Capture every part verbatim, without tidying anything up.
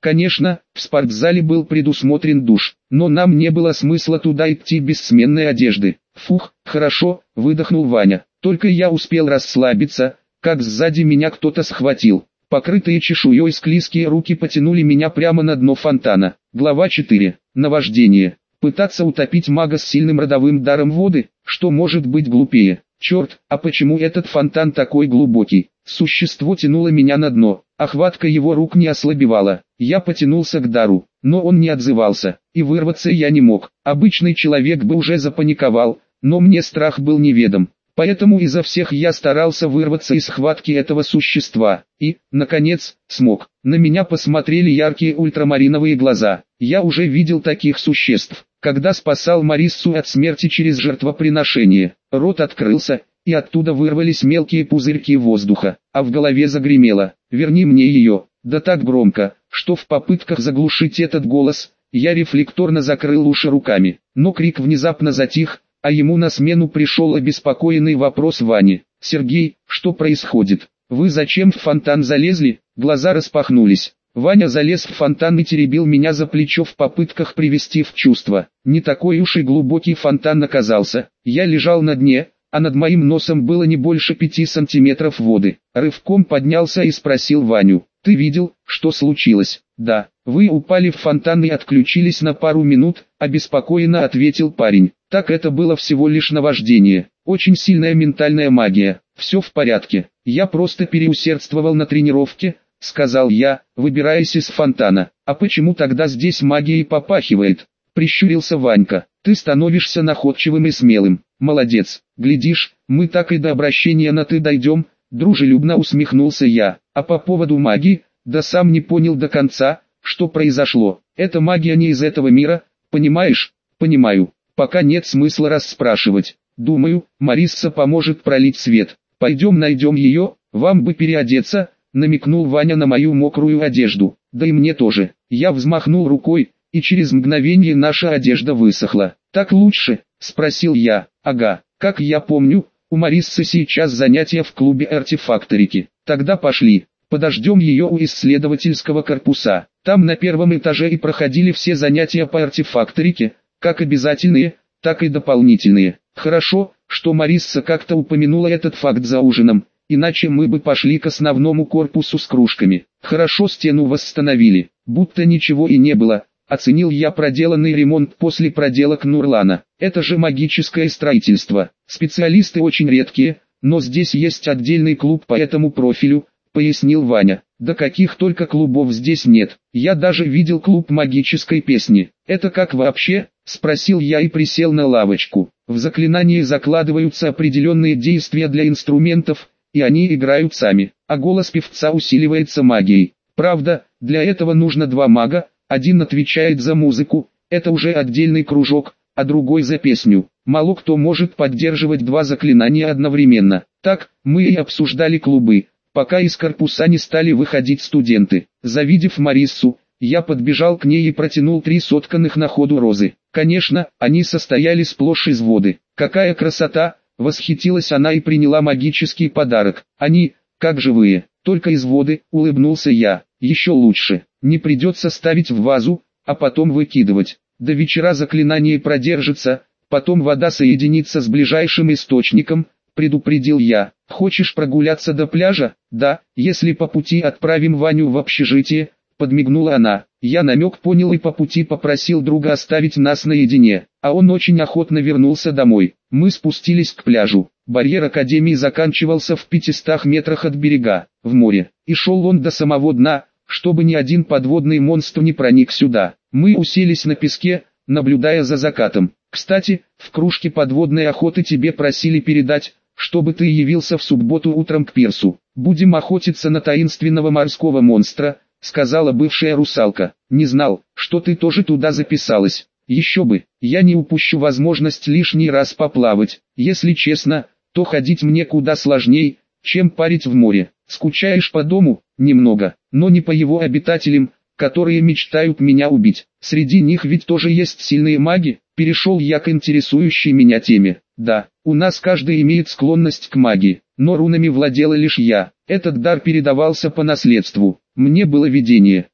Конечно, в спортзале был предусмотрен душ, но нам не было смысла туда идти без сменной одежды. Фух, хорошо, выдохнул Ваня. Только я успел расслабиться, как сзади меня кто-то схватил. Покрытые чешуей склизкие руки потянули меня прямо на дно фонтана. Глава четыре. Наваждение. Пытаться утопить мага с сильным родовым даром воды, что может быть глупее? Черт, а почему этот фонтан такой глубокий? Существо тянуло меня на дно, а хватка его рук не ослабевала. Я потянулся к дару, но он не отзывался, и вырваться я не мог. Обычный человек бы уже запаниковал, но мне страх был неведом. Поэтому изо всех я старался вырваться из схватки этого существа, и, наконец, смог. На меня посмотрели яркие ультрамариновые глаза. Я уже видел таких существ, когда спасал Мариссу от смерти через жертвоприношение. Рот открылся, и оттуда вырвались мелкие пузырьки воздуха, а в голове загремело: «Верни мне ее!» Да так громко, что в попытках заглушить этот голос, я рефлекторно закрыл уши руками. Но крик внезапно затих, а ему на смену пришел обеспокоенный вопрос Вани. «Сергей, что происходит? Вы зачем в фонтан залезли?» Глаза распахнулись. Ваня залез в фонтан и теребил меня за плечо в попытках привести в чувство. Не такой уж и глубокий фонтан оказался. Я лежал на дне, а над моим носом было не больше пяти сантиметров воды. Рывком поднялся и спросил Ваню: «Ты видел, что случилось?» «Да, вы упали в фонтан и отключились на пару минут», — обеспокоенно ответил парень. «Так это было всего лишь наваждение, очень сильная ментальная магия, все в порядке, я просто переусердствовал на тренировке», — сказал я, выбираясь из фонтана. «А почему тогда здесь магией попахивает?» — прищурился Ванька. «Ты становишься находчивым и смелым, молодец, глядишь, мы так и до обращения на «ты» дойдем», — дружелюбно усмехнулся я. «А по поводу магии, да сам не понял до конца, что произошло. Эта магия не из этого мира, понимаешь?» «Понимаю. Пока нет смысла расспрашивать. Думаю, Марисса поможет пролить свет. Пойдем найдем ее, вам бы переодеться», — намекнул Ваня на мою мокрую одежду. «Да и мне тоже». Я взмахнул рукой, и через мгновение наша одежда высохла. «Так лучше?» — спросил я. «Ага, как я помню, у Мариссы сейчас занятия в клубе артефакторики. Тогда пошли, подождем ее у исследовательского корпуса. Там на первом этаже и проходили все занятия по артефакторике, как обязательные, так и дополнительные. Хорошо, что Марисса как-то упомянула этот факт за ужином, иначе мы бы пошли к основному корпусу с кружками. Хорошо стену восстановили, будто ничего и не было», — оценил я проделанный ремонт после проделок Нурлана. «Это же магическое строительство. Специалисты очень редкие, но здесь есть отдельный клуб по этому профилю», — пояснил Ваня. «Да каких только клубов здесь нет. Я даже видел клуб магической песни. Это как вообще?» — спросил я и присел на лавочку. «В заклинании закладываются определенные действия для инструментов, и они играют сами, а голос певца усиливается магией. Правда, для этого нужно два мага, один отвечает за музыку, это уже отдельный кружок, а другой за песню. Мало кто может поддерживать два заклинания одновременно. Так, мы и обсуждали клубы, пока из корпуса не стали выходить студенты. Завидев Мариссу, я подбежал к ней и протянул три сотканных на ходу розы. Конечно, они состояли сплошь из воды. «Какая красота!» — восхитилась она и приняла магический подарок. «Они, как живые, только из воды», — улыбнулся я. «Еще лучше, не придется ставить в вазу, а потом выкидывать. До вечера заклинание продержится, потом вода соединится с ближайшим источником», — предупредил я. «Хочешь прогуляться до пляжа?» «Да, если по пути отправим Ваню в общежитие», — подмигнула она. Я намек понял и по пути попросил друга оставить нас наедине, а он очень охотно вернулся домой. Мы спустились к пляжу. Барьер Академии заканчивался в пятистах метрах от берега, в море, и шел он до самого дна, чтобы ни один подводный монстр не проник сюда. Мы уселись на песке, наблюдая за закатом. «Кстати, в кружке подводной охоты тебе просили передать, чтобы ты явился в субботу утром к пирсу. Будем охотиться на таинственного морского монстра», — сказала бывшая русалка. «Не знал, что ты тоже туда записалась. Еще бы, я не упущу возможность лишний раз поплавать. Если честно, то ходить мне куда сложней, чем парить в море. Скучаешь по дому?» «Немного, но не по его обитателям, которые мечтают меня убить. Среди них ведь тоже есть сильные маги». Перешел я к интересующей меня теме. «Да, у нас каждый имеет склонность к магии, но рунами владела лишь я. Этот дар передавался по наследству. Мне было видение,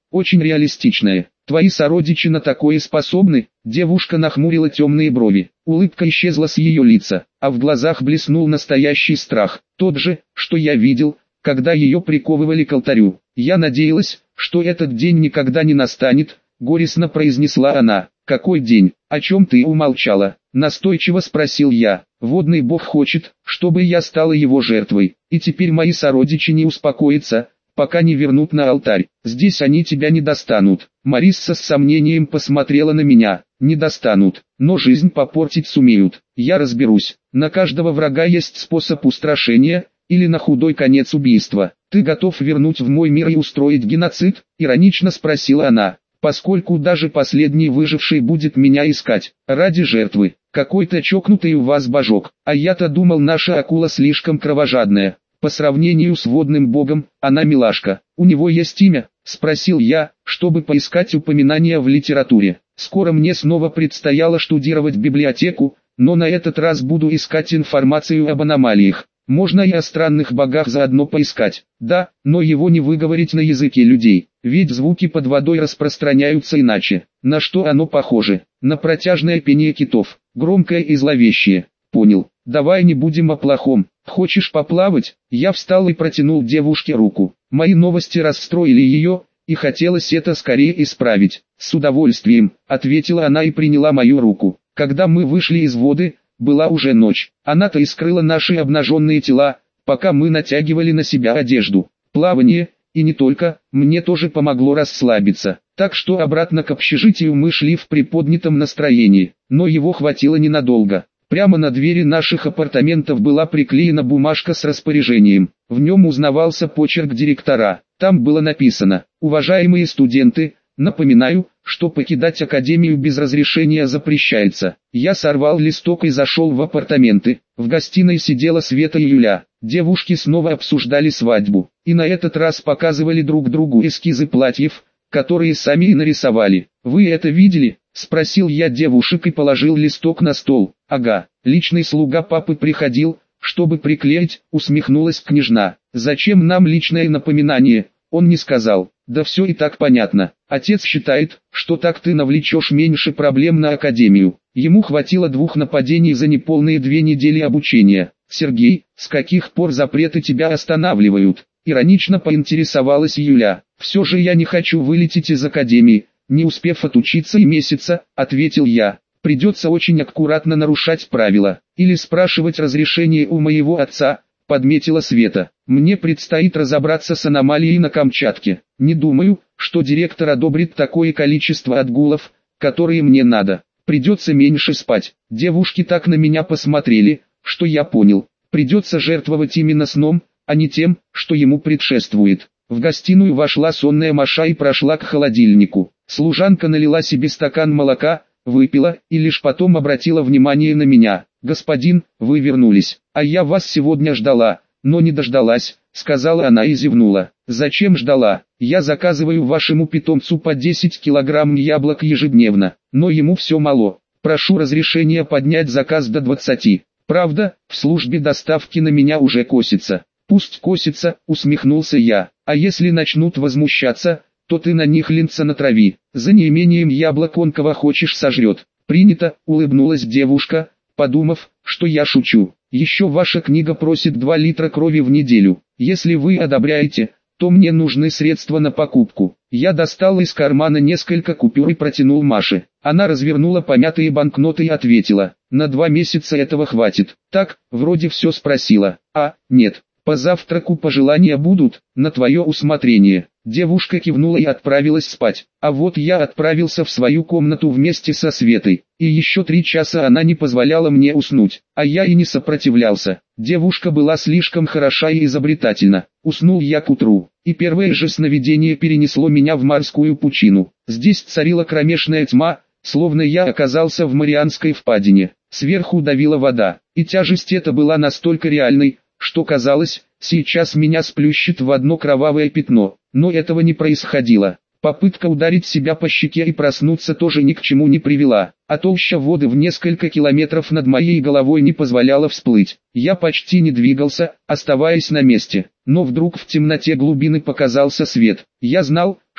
очень реалистичное. Твои сородичи на такое способны? Девушка нахмурила темные брови. Улыбка исчезла с ее лица, а в глазах блеснул настоящий страх. Тот же, что я видел, когда ее приковывали к алтарю. Я надеялась, что этот день никогда не настанет, горестно произнесла она. Какой день? О чем ты умолчала? Настойчиво спросил я. Водный бог хочет, чтобы я стала его жертвой, и теперь мои сородичи не успокоятся, пока не вернут на алтарь. Здесь они тебя не достанут. Марисса с сомнением посмотрела на меня. Не достанут, но жизнь попортить сумеют. Я разберусь. На каждого врага есть способ устрашения, или на худой конец убийства. Ты готов вернуть в мой мир и устроить геноцид? Иронично спросила она. Поскольку даже последний выживший будет меня искать, ради жертвы. Какой-то чокнутый у вас божок, а я-то думал, наша акула слишком кровожадная. По сравнению с водным богом, она милашка. У него есть имя? Спросил я, чтобы поискать упоминания в литературе. Скоро мне снова предстояло штудировать библиотеку, но на этот раз буду искать информацию об аномалиях. Можно и о странных богах заодно поискать. Да, но его не выговорить на языке людей, ведь звуки под водой распространяются иначе. На что оно похоже? На протяжное пение китов, громкое и зловещее. Понял. Давай не будем о плохом. Хочешь поплавать? Я встал и протянул девушке руку. Мои новости расстроили ее, и хотелось это скорее исправить. С удовольствием, ответила она и приняла мою руку. Когда мы вышли из воды, была уже ночь. Она-то и скрыла наши обнаженные тела, пока мы натягивали на себя одежду. Плавание, и не только, мне тоже помогло расслабиться. Так что обратно к общежитию мы шли в приподнятом настроении, но его хватило ненадолго. Прямо на двери наших апартаментов была приклеена бумажка с распоряжением. В нем узнавался почерк директора. Там было написано: «Уважаемые студенты, напоминаю, что покидать академию без разрешения запрещается». Я сорвал листок и зашел в апартаменты. В гостиной сидела Света и Юля. Девушки снова обсуждали свадьбу, и на этот раз показывали друг другу эскизы платьев, которые сами и нарисовали. «Вы это видели?» — спросил я девушек и положил листок на стол. «Ага, личный слуга папы приходил, чтобы приклеить», — усмехнулась княжна. «Зачем нам личное напоминание?» Он не сказал. «Да все и так понятно. Отец считает, что так ты навлечешь меньше проблем на академию. Ему хватило двух нападений за неполные две недели обучения». «Сергей, с каких пор запреты тебя останавливают?» Иронично поинтересовалась Юля. «Все же я не хочу вылететь из академии, не успев отучиться и месяца», — ответил я. «Придется очень аккуратно нарушать правила, или спрашивать разрешение у моего отца», — подметила Света. «Мне предстоит разобраться с аномалией на Камчатке. Не думаю, что директор одобрит такое количество отгулов, которые мне надо. Придется меньше спать». Девушки так на меня посмотрели, что я понял. Придется жертвовать именно сном, а не тем, что ему предшествует. В гостиную вошла сонная Маша и прошла к холодильнику. Служанка налила себе стакан молока, выпила и лишь потом обратила внимание на меня. «Господин, вы вернулись, а я вас сегодня ждала, но не дождалась», — сказала она и зевнула. «Зачем ждала? Я заказываю вашему питомцу по десять килограмм яблок ежедневно, но ему все мало. Прошу разрешения поднять заказ до двадцати. Правда, в службе доставки на меня уже косится». «Пусть косится», — усмехнулся я. «А если начнут возмущаться, то ты на них линца натрави. За неимением яблок он кого хочешь сожрет». «Принято», — улыбнулась девушка, подумав, что я шучу. «Еще ваша книга просит два литра крови в неделю. Если вы одобряете, то мне нужны средства на покупку». Я достал из кармана несколько купюр и протянул Маше. Она развернула помятые банкноты и ответила: «На два месяца этого хватит». «Так, вроде все спросила». «А, нет. По завтраку пожелания будут, на твое усмотрение». Девушка кивнула и отправилась спать. А вот я отправился в свою комнату вместе со Светой, и еще три часа она не позволяла мне уснуть, а я и не сопротивлялся. Девушка была слишком хороша и изобретательна. Уснул я к утру, и первое же сновидение перенесло меня в морскую пучину. Здесь царила кромешная тьма, словно я оказался в Марианской впадине. Сверху давила вода, и тяжесть эта была настолько реальной, что казалось, сейчас меня сплющит в одно кровавое пятно. Но этого не происходило. Попытка ударить себя по щеке и проснуться тоже ни к чему не привела, а толща воды в несколько километров над моей головой не позволяла всплыть. Я почти не двигался, оставаясь на месте, но вдруг в темноте глубины показался свет. Я знал,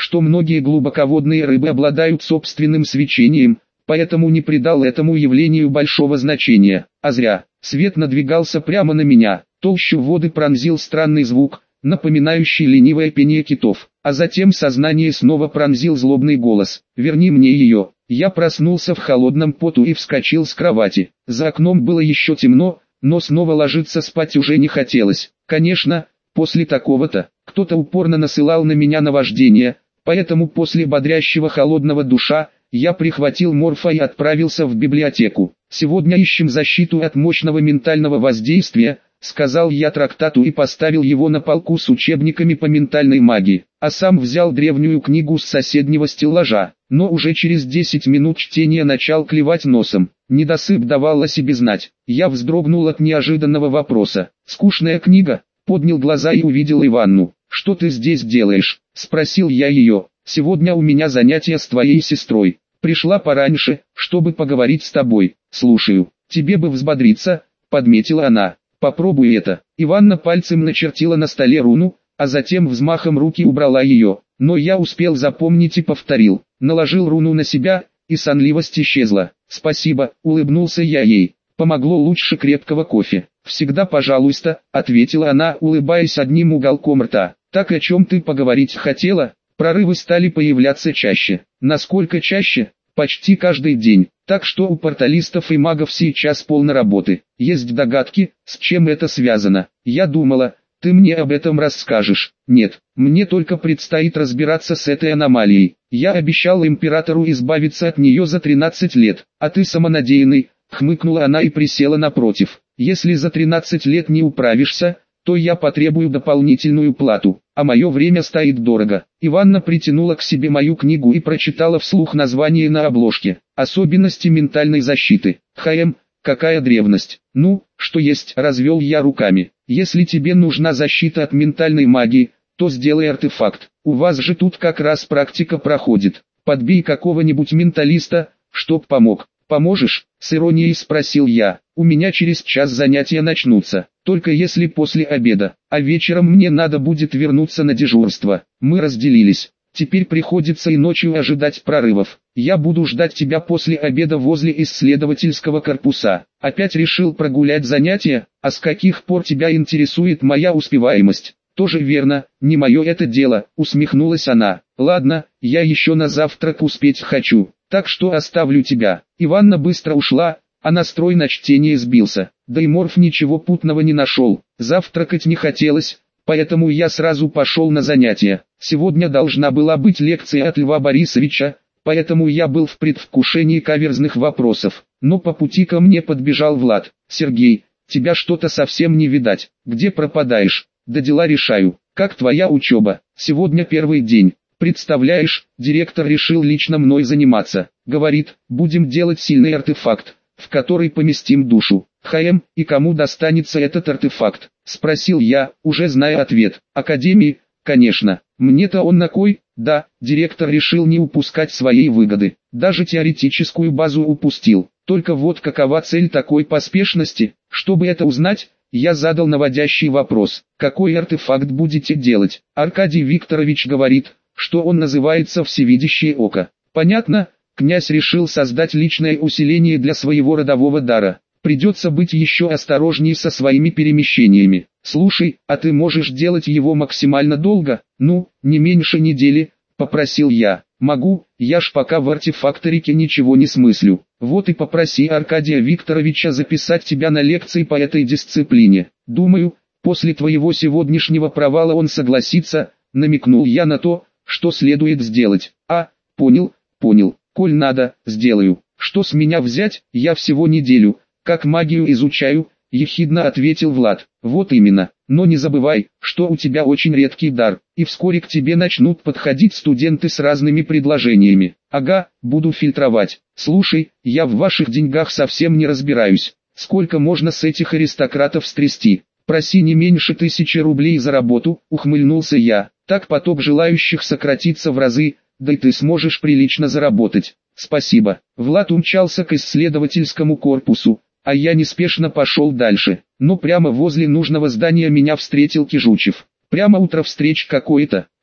что многие глубоководные рыбы обладают собственным свечением, поэтому не придал этому явлению большого значения. А зря. Свет надвигался прямо на меня, толщу воды пронзил странный звук, напоминающий ленивое пение китов, а затем сознание снова пронзил злобный голос: «Верни мне ее». Я проснулся в холодном поту и вскочил с кровати. За окном было еще темно, но снова ложиться спать уже не хотелось. Конечно, после такого-то, кто-то упорно насылал на меня наваждение, поэтому после бодрящего холодного душа, я прихватил морфа и отправился в библиотеку. «Сегодня ищем защиту от мощного ментального воздействия», — сказал я трактату и поставил его на полку с учебниками по ментальной магии, а сам взял древнюю книгу с соседнего стеллажа. Но уже через десять минут чтения начал клевать носом. Недосып давал о себе знать. Я вздрогнул от неожиданного вопроса. «Скучная книга?» Поднял глаза и увидел Иванну. «Что ты здесь делаешь?» — спросил я ее. «Сегодня у меня занятия с твоей сестрой. Пришла пораньше, чтобы поговорить с тобой». «Слушаю. Тебе бы взбодриться», — подметила она. «Попробуй это». Иванна пальцем начертила на столе руну, а затем взмахом руки убрала ее. Но я успел запомнить и повторил. Наложил руну на себя, и сонливость исчезла. «Спасибо», — улыбнулся я ей. «Помогло лучше крепкого кофе». «Всегда пожалуйста», — ответила она, улыбаясь одним уголком рта. «Так о чем ты поговорить хотела?» Прорывы стали появляться чаще. Насколько чаще? Почти каждый день. Так что у порталистов и магов сейчас полно работы. Есть догадки, с чем это связано? Я думала, ты мне об этом расскажешь. Нет, мне только предстоит разбираться с этой аномалией. Я обещал императору избавиться от нее за тринадцать лет. А ты самонадеянный, хмыкнула она и присела напротив. Если за тринадцать лет не управишься, то я потребую дополнительную плату, а мое время стоит дорого. Иванна притянула к себе мою книгу и прочитала вслух название на обложке. Особенности ментальной защиты. Хм, какая древность. Ну, что есть, развел я руками. Если тебе нужна защита от ментальной магии, то сделай артефакт. У вас же тут как раз практика проходит. Подбей какого-нибудь менталиста, чтоб помог. «Поможешь?» — с иронией спросил я. «У меня через час занятия начнутся, только если после обеда, а вечером мне надо будет вернуться на дежурство». Мы разделились. Теперь приходится и ночью ожидать прорывов. Я буду ждать тебя после обеда возле исследовательского корпуса. Опять решил прогулять занятия? А с каких пор тебя интересует моя успеваемость? Тоже верно, не мое это дело, усмехнулась она. Ладно, я еще на завтрак успеть хочу. Так что оставлю тебя». Иванна быстро ушла, а настрой на чтение сбился. Да и морф ничего путного не нашел. Завтракать не хотелось, поэтому я сразу пошел на занятия. Сегодня должна была быть лекция от Льва Борисовича, поэтому я был в предвкушении каверзных вопросов. Но по пути ко мне подбежал Влад. «Сергей, тебя что-то совсем не видать. Где пропадаешь?» «Да дела решаю. Как твоя учеба?» «Сегодня первый день. Представляешь, директор решил лично мной заниматься. Говорит, будем делать сильный артефакт, в который поместим душу». «Хм, и кому достанется этот артефакт?» — спросил я, уже зная ответ. «Академии, конечно. Мне-то он на кой?» «Да, директор решил не упускать своей выгоды. Даже теоретическую базу упустил. Только вот какова цель такой поспешности? Чтобы это узнать, я задал наводящий вопрос. Какой артефакт будете делать?» Аркадий Викторович говорит, что он называется «Всевидящее око». Понятно, князь решил создать личное усиление для своего родового дара. Придется быть еще осторожнее со своими перемещениями. «Слушай, а ты можешь делать его максимально долго?» «Ну, не меньше недели», — попросил я. «Могу, я ж пока в артефакторике ничего не смыслю». «Вот и попроси Аркадия Викторовича записать тебя на лекции по этой дисциплине. Думаю, после твоего сегодняшнего провала он согласится», — намекнул я на то, что следует сделать. «А, понял, понял, коль надо, сделаю. Что с меня взять, я всего неделю, как магию изучаю», — ехидно ответил Влад. «Вот именно, но не забывай, что у тебя очень редкий дар, и вскоре к тебе начнут подходить студенты с разными предложениями». «Ага, буду фильтровать. Слушай, я в ваших деньгах совсем не разбираюсь. Сколько можно с этих аристократов стрясти? Проси не меньше тысячи рублей за работу», — ухмыльнулся я. «Так поток желающих сократится в разы, да и ты сможешь прилично заработать». «Спасибо». Влад умчался к исследовательскому корпусу, а я неспешно пошел дальше. Но прямо возле нужного здания меня встретил Кижучев. «Прямо утро встреч какое-то»,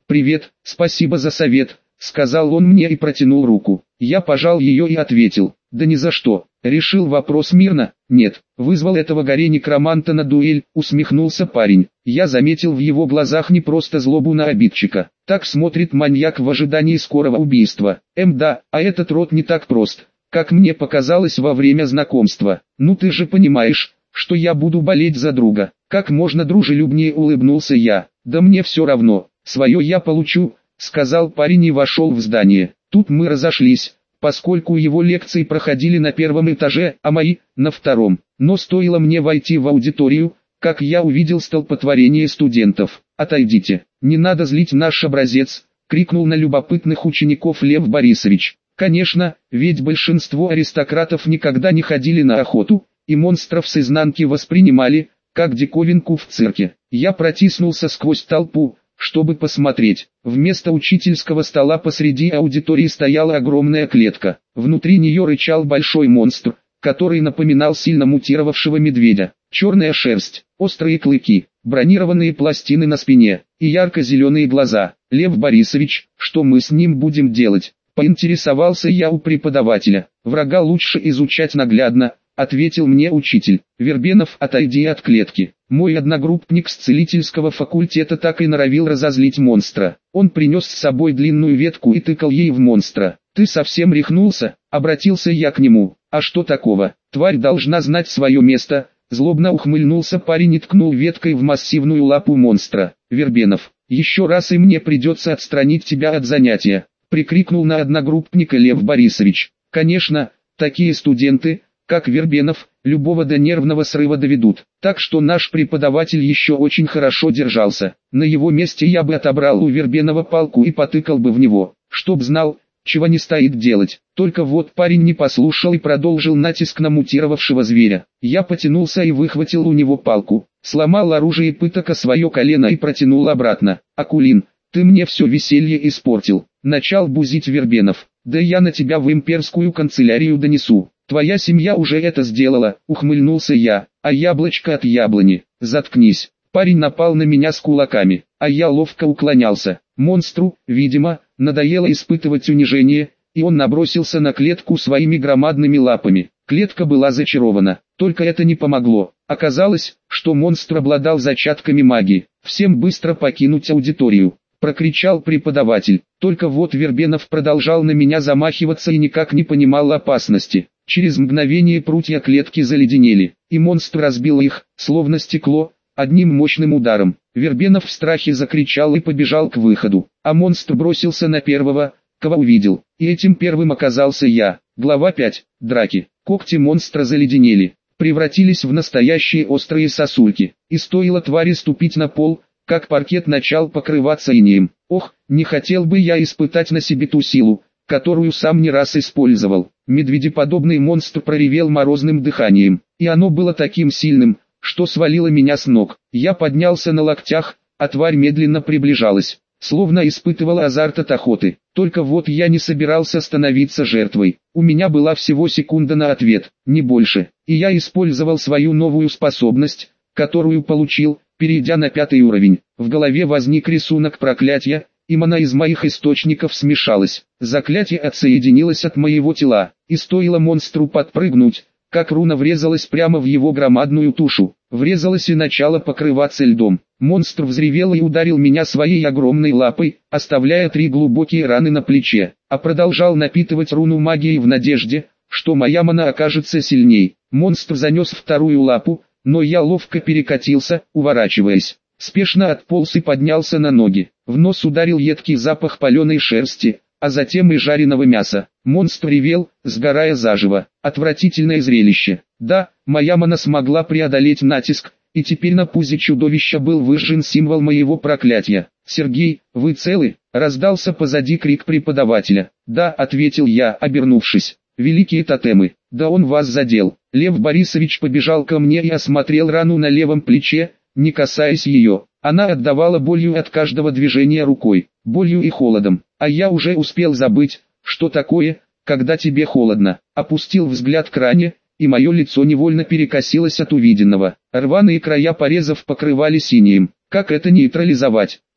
«Привет, спасибо за совет», — сказал он мне и протянул руку. Я пожал ее и ответил: «Да ни за что». Решил вопрос мирно? Нет. Вызвал этого горе-некроманта на дуэль, усмехнулся парень. Я заметил в его глазах не просто злобу на обидчика. Так смотрит маньяк в ожидании скорого убийства. Эм да, а этот род не так прост, как мне показалось во время знакомства. Ну ты же понимаешь, что я буду болеть за друга. Как можно дружелюбнее улыбнулся я. Да мне все равно, свое я получу, сказал парень и вошел в здание. Тут мы разошлись, поскольку его лекции проходили на первом этаже, а мои – на втором. Но стоило мне войти в аудиторию, как я увидел столпотворение студентов. «Отойдите, не надо злить наш образец», – крикнул на любопытных учеников Лев Борисович. Конечно, ведь большинство аристократов никогда не ходили на охоту, и монстров с изнанки воспринимали, как диковинку в цирке. Я протиснулся сквозь толпу, чтобы посмотреть. Вместо учительского стола посреди аудитории стояла огромная клетка. Внутри нее рычал большой монстр, который напоминал сильно мутировавшего медведя. Черная шерсть, острые клыки, бронированные пластины на спине и ярко-зеленые глаза. «Лев Борисович, что мы с ним будем делать?» — поинтересовался я у преподавателя. «Врага лучше изучать наглядно», — ответил мне учитель. «Вербенов, отойди от клетки». Мой одногруппник с целительского факультета так и норовил разозлить монстра. Он принес с собой длинную ветку и тыкал ей в монстра. «Ты совсем рехнулся?» — обратился я к нему. «А что такого? Тварь должна знать свое место», — злобно ухмыльнулся парень и ткнул веткой в массивную лапу монстра. «Вербенов, еще раз и мне придется отстранить тебя от занятия», — прикрикнул на одногруппника Лев Борисович. «Конечно, такие студенты, как Вербенов, любого до нервного срыва доведут. Так что наш преподаватель еще очень хорошо держался. На его месте я бы отобрал у Вербенова палку и потыкал бы в него, чтоб знал, чего не стоит делать». Только вот парень не послушал и продолжил натиск на мутировавшего зверя. Я потянулся и выхватил у него палку, сломал оружие пыток о свое колено и протянул обратно. «Акулин, ты мне все веселье испортил», — начал бузить Вербенов. «Да я на тебя в имперскую канцелярию донесу. Твоя семья уже это сделала», — ухмыльнулся я. «А яблочко от яблони, заткнись». Парень напал на меня с кулаками, а я ловко уклонялся. Монстру, видимо, надоело испытывать унижение, и он набросился на клетку своими громадными лапами. Клетка была зачарована, только это не помогло. Оказалось, что монстр обладал зачатками магии. «Всем быстро покинуть аудиторию», — прокричал преподаватель. Только вот Вербенов продолжал на меня замахиваться и никак не понимал опасности. Через мгновение прутья клетки заледенели, и монстр разбил их, словно стекло, одним мощным ударом. Вербенов в страхе закричал и побежал к выходу, а монстр бросился на первого, кого увидел, и этим первым оказался я. Глава пять. Драки. Когти монстра заледенели, превратились в настоящие острые сосульки, и стоило твари ступить на пол, как паркет начал покрываться инеем. Ох, не хотел бы я испытать на себе ту силу, которую сам не раз использовал. Медведеподобный монстр проревел морозным дыханием, и оно было таким сильным, что свалило меня с ног. Я поднялся на локтях, а тварь медленно приближалась, словно испытывала азарт от охоты. Только вот я не собирался становиться жертвой. У меня была всего секунда на ответ, не больше, и я использовал свою новую способность, которую получил, перейдя на пятый уровень. В голове возник рисунок проклятия, и мана из моих источников смешалась. Заклятие отсоединилось от моего тела, и стоило монстру подпрыгнуть, как руна врезалась прямо в его громадную тушу. Врезалась и начала покрываться льдом. Монстр взревел и ударил меня своей огромной лапой, оставляя три глубокие раны на плече, а продолжал напитывать руну магией в надежде, что моя мана окажется сильней. Монстр занес вторую лапу, но я ловко перекатился, уворачиваясь. Спешно отполз и поднялся на ноги. В нос ударил едкий запах паленой шерсти, а затем и жареного мяса. Монстр ревел, сгорая заживо. Отвратительное зрелище. Да, моя мана смогла преодолеть натиск, и теперь на пузе чудовища был выжжен символ моего проклятия. «Сергей, вы целы?» — раздался позади крик преподавателя. «Да», — ответил я, обернувшись. «Великие тотемы, да он вас задел». Лев Борисович побежал ко мне и осмотрел рану на левом плече, не касаясь ее. Она отдавала болью от каждого движения рукой, болью и холодом, а я уже успел забыть, что такое, когда тебе холодно. Опустил взгляд к ране, и мое лицо невольно перекосилось от увиденного. Рваные края порезов покрывали синим. Как это нейтрализовать?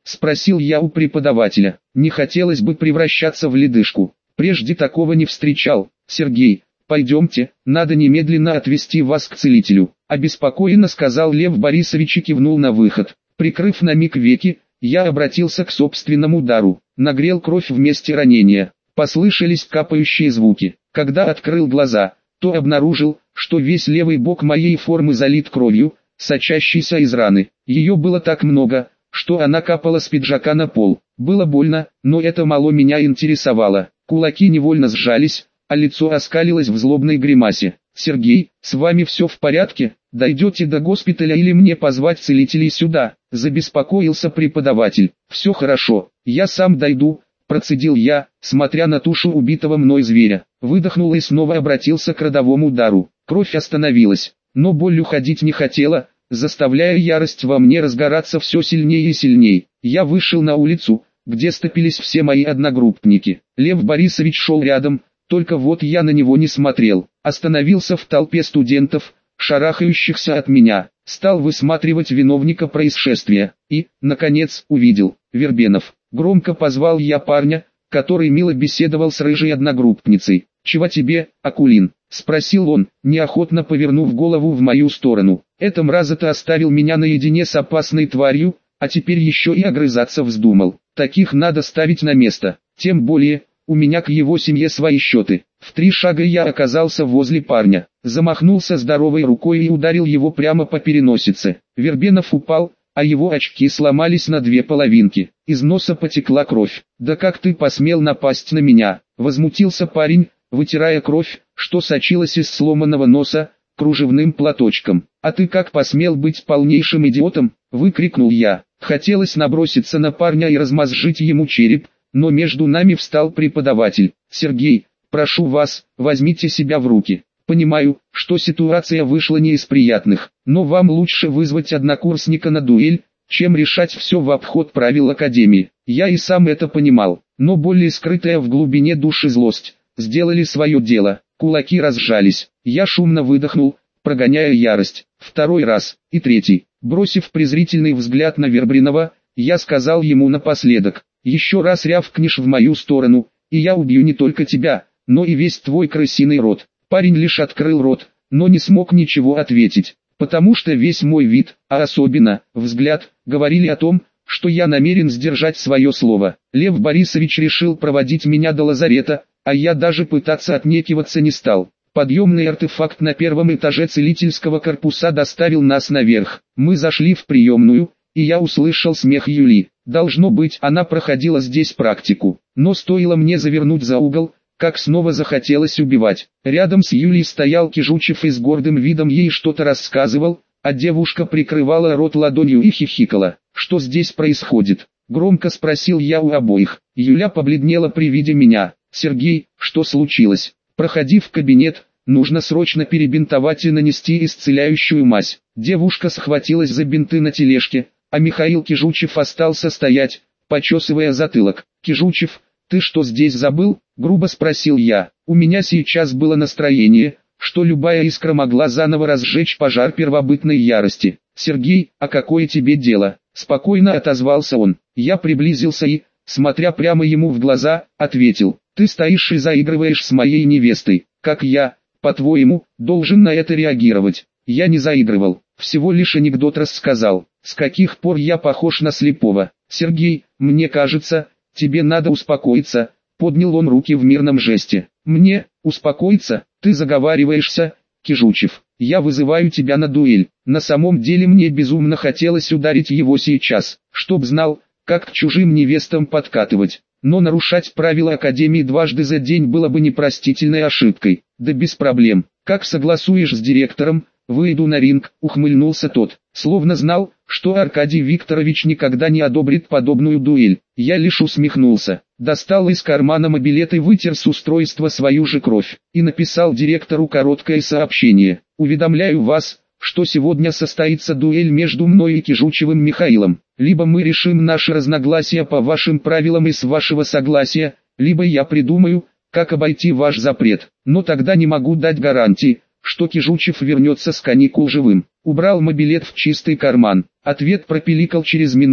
Спросил я у преподавателя. Не хотелось бы превращаться в ледышку. Прежде такого не встречал. Сергей, пойдемте, надо немедленно отвезти вас к целителю. Обеспокоенно сказал Лев Борисович и кивнул на выход. Прикрыв на миг веки, я обратился к собственному дару. Нагрел кровь в месте ранения. Послышались капающие звуки. Когда открыл глаза, то обнаружил, что весь левый бок моей формы залит кровью, сочащейся из раны. Ее было так много, что она капала с пиджака на пол. Было больно, но это мало меня интересовало. Кулаки невольно сжались, а лицо оскалилось в злобной гримасе. «Сергей, с вами все в порядке? Дойдете до госпиталя или мне позвать целителей сюда?» – забеспокоился преподаватель. «Все хорошо, я сам дойду», – процедил я, смотря на тушу убитого мной зверя. Выдохнул и снова обратился к родовому дару. Кровь остановилась, но боль уходить не хотела, заставляя ярость во мне разгораться все сильнее и сильнее. Я вышел на улицу, где стопились все мои одногруппники. Лев Борисович шел рядом, только вот я на него не смотрел. Остановился в толпе студентов, шарахающихся от меня. Стал высматривать виновника происшествия. И, наконец, увидел. Вербенов. Громко позвал я парня, который мило беседовал с рыжей одногруппницей. «Чего тебе, Акулин?» — спросил он, неохотно повернув голову в мою сторону. «Это мразота оставил меня наедине с опасной тварью, а теперь еще и огрызаться вздумал. Таких надо ставить на место. Тем более, у меня к его семье свои счеты». В три шага я оказался возле парня, замахнулся здоровой рукой и ударил его прямо по переносице. Вербенов упал, а его очки сломались на две половинки. Из носа потекла кровь. «Да как ты посмел напасть на меня?» — возмутился парень, вытирая кровь, что сочилась из сломанного носа, кружевным платочком. «А ты как посмел быть полнейшим идиотом?» — выкрикнул я. Хотелось наброситься на парня и размозжить ему череп, но между нами встал преподаватель. «Сергей, прошу вас, возьмите себя в руки. Понимаю, что ситуация вышла не из приятных, но вам лучше вызвать однокурсника на дуэль, чем решать все в обход правил Академии». Я и сам это понимал, но более скрытая в глубине души злость сделали свое дело. Кулаки разжались. Я шумно выдохнул, прогоняя ярость. Второй раз, и третий. Бросив презрительный взгляд на Вербринова, я сказал ему напоследок: «Еще раз рявкнешь в мою сторону, и я убью не только тебя, но и весь твой крысиный род». Парень лишь открыл рот, но не смог ничего ответить, потому что весь мой вид, а особенно взгляд, говорили о том, что я намерен сдержать свое слово. Лев Борисович решил проводить меня до лазарета, а я даже пытаться отнекиваться не стал. Подъемный артефакт на первом этаже целительского корпуса доставил нас наверх. Мы зашли в приемную, и я услышал смех Юли. Должно быть, она проходила здесь практику. Но стоило мне завернуть за угол, как снова захотелось убивать. Рядом с Юлей стоял Кижучев и с гордым видом ей что-то рассказывал, а девушка прикрывала рот ладонью и хихикала. «Что здесь происходит?» — громко спросил я у обоих. Юля побледнела при виде меня. «Сергей, что случилось? Проходи в кабинет, нужно срочно перебинтовать и нанести исцеляющую мазь». Девушка схватилась за бинты на тележке, а Михаил Кижучев остался стоять, почесывая затылок. «Кижучев, ты что здесь забыл?» — грубо спросил я. У меня сейчас было настроение, что любая искра могла заново разжечь пожар первобытной ярости. «Сергей, а какое тебе дело?» — спокойно отозвался он. Я приблизился и, смотря прямо ему в глаза, ответил: «Ты стоишь и заигрываешь с моей невестой. Как я, по-твоему, должен на это реагировать?» Я не заигрывал, всего лишь анекдот рассказал. С каких пор я похож на слепого? «Сергей, мне кажется, тебе надо успокоиться», — поднял он руки в мирном жесте. «Мне, успокоиться? Ты заговариваешься, Кижучев. Я вызываю тебя на дуэль». На самом деле мне безумно хотелось ударить его сейчас, чтоб знал, как к чужим невестам подкатывать. Но нарушать правила Академии дважды за день было бы непростительной ошибкой. «Да без проблем. Как согласуешь с директором, выйду на ринг», — ухмыльнулся тот. Словно знал, что Аркадий Викторович никогда не одобрит подобную дуэль. Я лишь усмехнулся, достал из кармана мобилет и вытер с устройства свою же кровь, и написал директору короткое сообщение: «Уведомляю вас, что сегодня состоится дуэль между мной и Кижучевым Михаилом. Либо мы решим наши разногласия по вашим правилам и с вашего согласия, либо я придумаю, как обойти ваш запрет. Но тогда не могу дать гарантии, что Кижучев вернется с каникул живым». Убрал мобилет в чистый карман. Ответ пропиликал через минуту,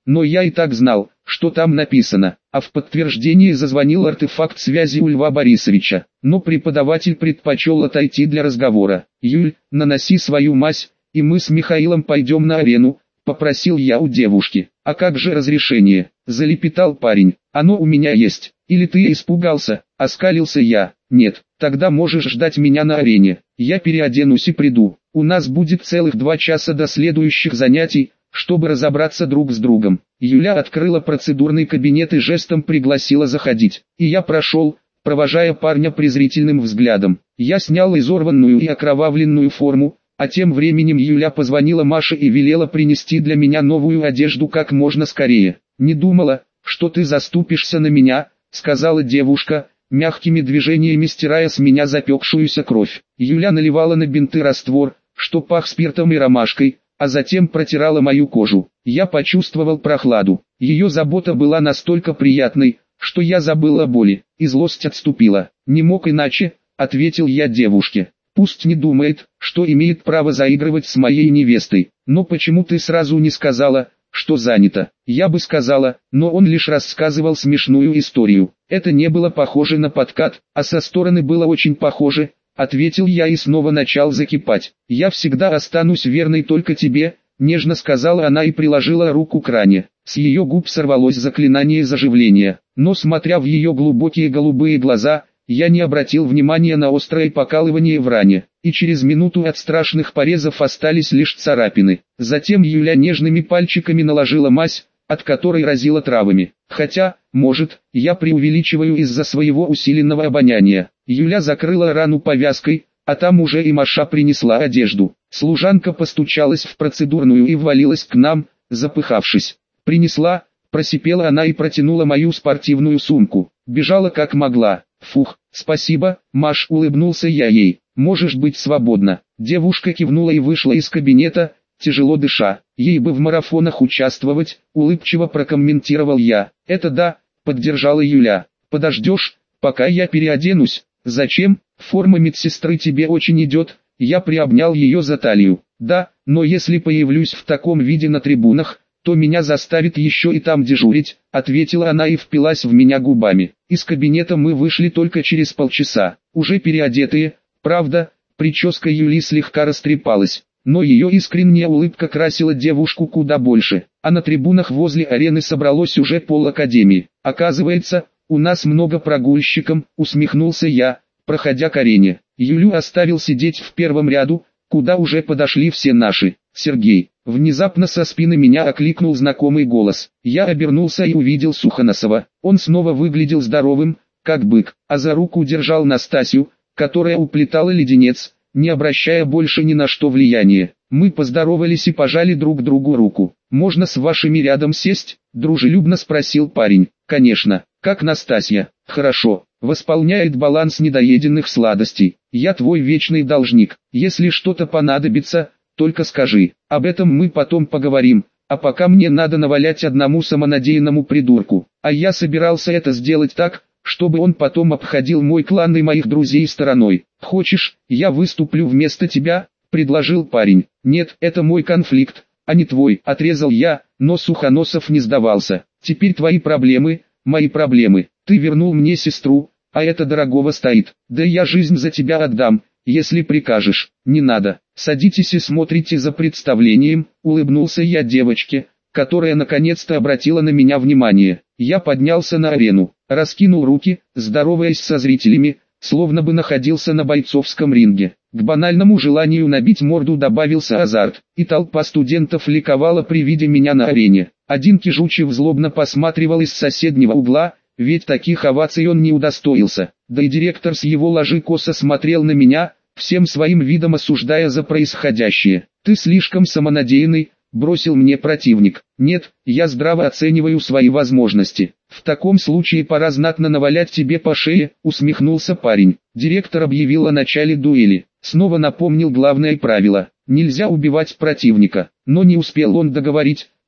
но я и так знал, что там написано, а в подтверждение зазвонил артефакт связи у Льва Борисовича, но преподаватель предпочел отойти для разговора. «Юль, наноси свою мазь, и мы с Михаилом пойдем на арену», — попросил я у девушки. «А как же разрешение?» — залепетал парень. «Оно у меня есть. Или ты испугался?» — оскалился я. «Нет, тогда можешь ждать меня на арене. Я переоденусь и приду. У нас будет целых два часа до следующих занятий, чтобы разобраться друг с другом». Юля открыла процедурный кабинет и жестом пригласила заходить. И я прошел, провожая парня презрительным взглядом. Я снял изорванную и окровавленную форму, а тем временем Юля позвонила Маше и велела принести для меня новую одежду как можно скорее. «Не думала, что ты заступишься на меня», — сказала девушка, мягкими движениями стирая с меня запекшуюся кровь. Юля наливала на бинты раствор, что пах спиртом и ромашкой, а затем протирала мою кожу. Я почувствовал прохладу. Ее забота была настолько приятной, что я забыл о боли, и злость отступила. «Не мог иначе», — ответил я девушке. «Пусть не думает, что имеет право заигрывать с моей невестой. Но почему ты сразу не сказала, что занято?» Я бы сказала, но он лишь рассказывал смешную историю. Это не было похоже на подкат, а со стороны было очень похоже, ответил я и снова начал закипать. «Я всегда останусь верной только тебе», нежно сказала она и приложила руку к ране. С ее губ сорвалось заклинание заживления, но смотря в ее глубокие голубые глаза, я не обратил внимания на острое покалывание в ране, и через минуту от страшных порезов остались лишь царапины. Затем Юля нежными пальчиками наложила мазь, от которой разила травами. Хотя, может, я преувеличиваю из-за своего усиленного обоняния. Юля закрыла рану повязкой, а там уже и Маша принесла одежду. Служанка постучалась в процедурную и ввалилась к нам, запыхавшись. «Принесла», просипела она и протянула мою спортивную сумку. Бежала как могла. «Фух, спасибо, Маш», улыбнулся я ей. «Можешь быть свободна». Девушка кивнула и вышла из кабинета, тяжело дыша. «Ей бы в марафонах участвовать», улыбчиво прокомментировал я. «Это да», поддержала Юля. «Подождешь, пока я переоденусь?» «Зачем? Форма медсестры тебе очень идет». Я приобнял ее за талию. «Да, но если появлюсь в таком виде на трибунах, то меня заставит еще и там дежурить», ответила она и впилась в меня губами. Из кабинета мы вышли только через полчаса, уже переодетые. Правда, прическа Юли слегка растрепалась, но ее искренняя улыбка красила девушку куда больше, а на трибунах возле арены собралось уже пол академии. «Оказывается, у нас много прогульщиков», усмехнулся я, проходя к арене. Юлю оставил сидеть в первом ряду, куда уже подошли все наши. «Сергей». Внезапно со спины меня окликнул знакомый голос. Я обернулся и увидел Сухоносова. Он снова выглядел здоровым, как бык, а за руку держал Настасью, которая уплетала леденец, не обращая больше ни на что влияния. Мы поздоровались и пожали друг другу руку. «Можно с вашими рядом сесть?» – дружелюбно спросил парень. «Конечно. Как Настасья?» «Хорошо. Восполняет баланс недоеденных сладостей. Я твой вечный должник. Если что-то понадобится, только скажи. Об этом мы потом поговорим, а пока мне надо навалять одному самонадеянному придурку. А я собирался это сделать так, чтобы он потом обходил мой клан и моих друзей стороной. Хочешь, я выступлю вместо тебя?» – предложил парень. «Нет, это мой конфликт, а не твой», – отрезал я, но Сухоносов не сдавался. «Теперь твои проблемы, мои проблемы. Ты вернул мне сестру, а это дорогого стоит. Да я жизнь за тебя отдам, если прикажешь». «Не надо, садитесь и смотрите за представлением», — улыбнулся я девочке, которая наконец-то обратила на меня внимание. Я поднялся на арену, раскинул руки, здороваясь со зрителями, словно бы находился на бойцовском ринге. К банальному желанию набить морду добавился азарт, и толпа студентов ликовала при виде меня на арене. Один Кижучев злобно посматривал из соседнего угла, ведь таких оваций он не удостоился. Да и директор с его ложи косо смотрел на меня, всем своим видом осуждая за происходящее. «Ты слишком самонадеянный», — бросил мне противник. «Нет, я здраво оцениваю свои возможности. В таком случае пора знатно навалять тебе по шее», — усмехнулся парень. Директор объявил о начале дуэли. Снова напомнил главное правило — нельзя убивать противника. Но не успел он договорить,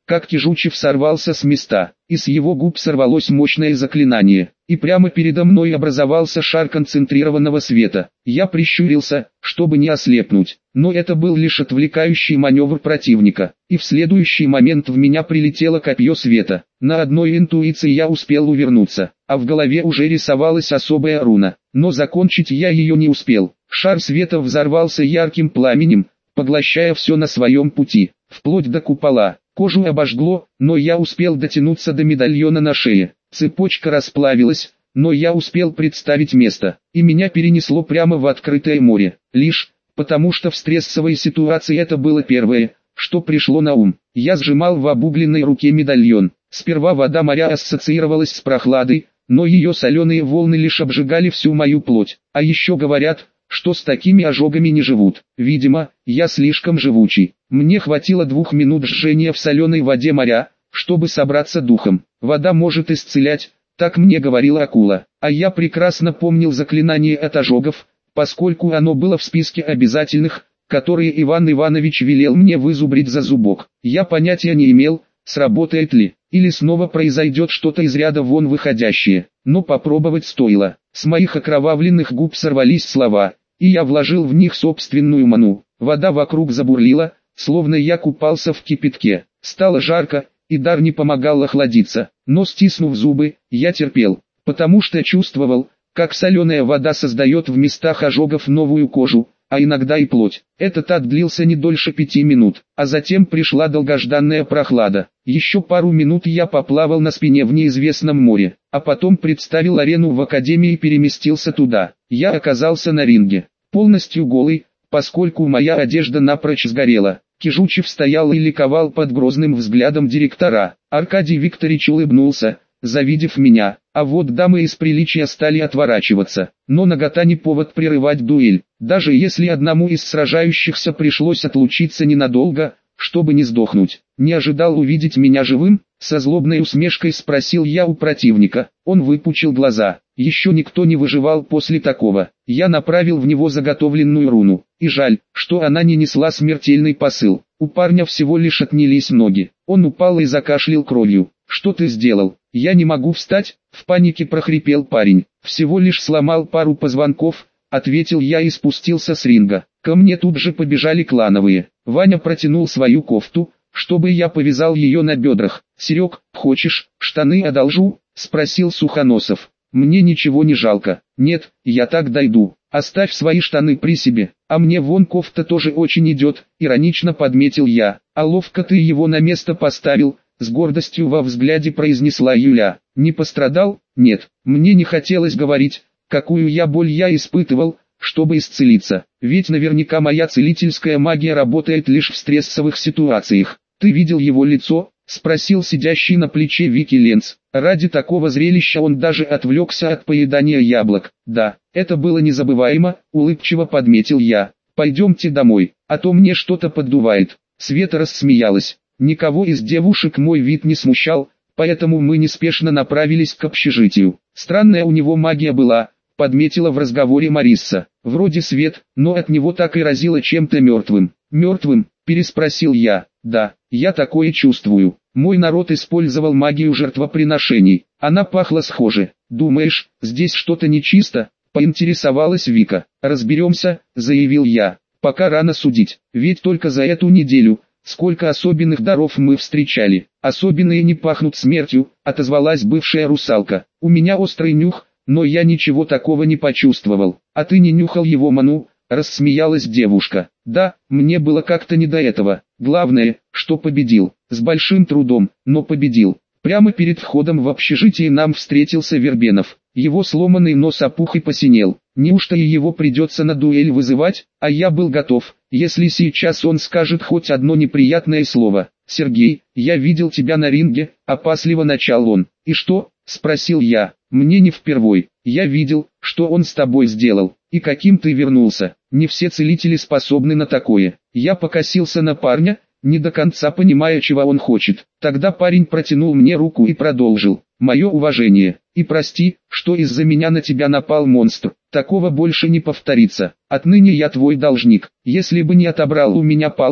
как Кижучев сорвался с места, и с его губ сорвалось мощное заклинание, и прямо передо мной образовался шар концентрированного света. Я прищурился, чтобы не ослепнуть, но это был лишь отвлекающий маневр противника, и в следующий момент в меня прилетело копье света. На одной интуиции я успел увернуться, а в голове уже рисовалась особая руна, но закончить я ее не успел. Шар света взорвался ярким пламенем, поглощая все на своем пути, вплоть до купола. Кожу обожгло, но я успел дотянуться до медальона на шее. Цепочка расплавилась, но я успел представить место, и меня перенесло прямо в открытое море. Лишь потому что в стрессовой ситуации это было первое, что пришло на ум. Я сжимал в обугленной руке медальон. Сперва вода моря ассоциировалась с прохладой, но ее соленые волны лишь обжигали всю мою плоть. А еще говорят, что с такими ожогами не живут. Видимо, я слишком живучий. Мне хватило двух минут жжения в соленой воде моря, чтобы собраться духом. Вода может исцелять, так мне говорила акула. А я прекрасно помнил заклинание от ожогов, поскольку оно было в списке обязательных, которые Иван Иванович велел мне вызубрить за зубок. Я понятия не имел, сработает ли, или снова произойдет что-то из ряда вон выходящее. Но попробовать стоило. С моих окровавленных губ сорвались слова, и я вложил в них собственную ману. Вода вокруг забурлила, словно я купался в кипятке. Стало жарко, и дар не помогал охладиться, но стиснув зубы, я терпел, потому что чувствовал, как соленая вода создает в местах ожогов новую кожу, а иногда и плоть. Этот ад длился не дольше пяти минут, а затем пришла долгожданная прохлада. Еще пару минут я поплавал на спине в неизвестном море, а потом представил арену в академии и переместился туда. Я оказался на ринге, полностью голый, поскольку моя одежда напрочь сгорела. Кижучев стоял и ликовал под грозным взглядом директора. Аркадий Викторович улыбнулся, завидев меня, а вот дамы из приличия стали отворачиваться. Но нагота не повод прерывать дуэль, даже если одному из сражающихся пришлось отлучиться ненадолго, чтобы не сдохнуть. «Не ожидал увидеть меня живым?» — со злобной усмешкой спросил я у противника. Он выпучил глаза. Еще никто не выживал после такого. Я направил в него заготовленную руну, и жаль, что она не несла смертельный посыл. У парня всего лишь отнялись ноги. Он упал и закашлял кровью. «Что ты сделал?» «Я не могу встать», — в панике прохрипел парень. «Всего лишь сломал пару позвонков», — ответил я и спустился с ринга. Ко мне тут же побежали клановые. Ваня протянул свою кофту, чтобы я повязал ее на бедрах. «Серег, хочешь, штаны одолжу?» — спросил Сухоносов. «Мне ничего не жалко». «Нет, я так дойду. Оставь свои штаны при себе, а мне вон кофта тоже очень идет», — иронично подметил я. «А ловко ты его на место поставил», — с гордостью во взгляде произнесла Юля. «Не пострадал?» «Нет». Мне не хотелось говорить, какую я боль я испытывал, чтобы исцелиться. Ведь наверняка моя целительская магия работает лишь в стрессовых ситуациях. «Ты видел его лицо?» — спросил сидящий на плече Вики Ленц. Ради такого зрелища он даже отвлекся от поедания яблок. «Да, это было незабываемо», — улыбчиво подметил я. «Пойдемте домой, а то мне что-то поддувает». Света рассмеялась. Никого из девушек мой вид не смущал, поэтому мы неспешно направились к общежитию. «Странная у него магия была», — подметила в разговоре Марисса. «Вроде свет, но от него так и разило чем-то мертвым». «Мертвым?» — переспросил я. «Да, я такое чувствую. Мой народ использовал магию жертвоприношений. Она пахла схоже. Думаешь, здесь что-то нечисто?» — поинтересовалась Вика. «Разберемся», — заявил я. «Пока рано судить, ведь только за эту неделю сколько особенных даров мы встречали». «Особенные не пахнут смертью», — отозвалась бывшая русалка. «У меня острый нюх, но я ничего такого не почувствовал». «А ты не нюхал его ману?» — рассмеялась девушка. «Да, мне было как-то не до этого. Главное, что победил. С большим трудом, но победил». Прямо перед входом в общежитие нам встретился Вербенов. Его сломанный нос опух и посинел. Неужто и его придется на дуэль вызывать? А я был готов, если сейчас он скажет хоть одно неприятное слово. «Сергей, я видел тебя на ринге», — опасливо начал он. «И что?» — спросил я. «Мне не впервой. Я видел, что он с тобой сделал, и каким ты вернулся. Не все целители способны на такое». Я покосился на парня, не до конца понимая, чего он хочет. Тогда парень протянул мне руку и продолжил. «Мое уважение, и прости, что из-за меня на тебя напал монстр. Такого больше не повторится. Отныне я твой должник. Если бы не отобрал у меня палку,